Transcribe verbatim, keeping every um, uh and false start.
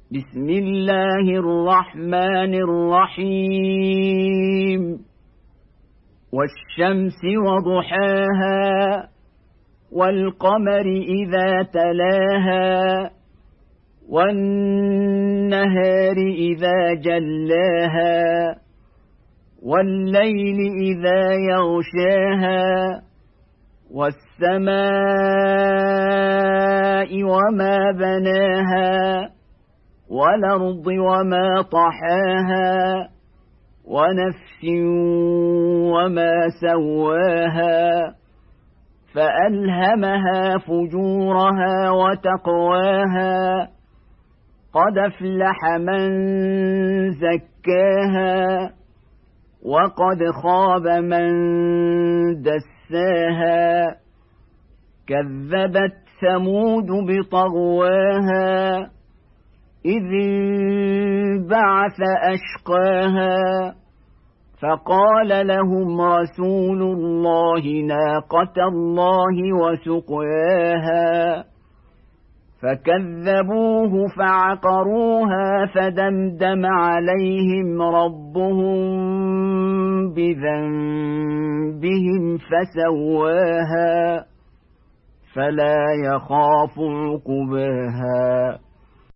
بسم الله الرحمن الرحيم والشمس وضحاها والقمر إذا تلاها والنهار إذا جلاها والليل إذا يغشاها والسماء وما بناها والأرض وما طحاها ونفس وما سواها فألهمها فجورها وتقواها قد أفلح من زكاها وقد خاب من دساها كذبت ثمود بطغواها إذ انبعث أشقاها فقال لهم رسول الله ناقة الله وسقياها فكذبوه فعقروها فدمدم عليهم ربهم بذنبهم فسواها فلا يخاف عقباها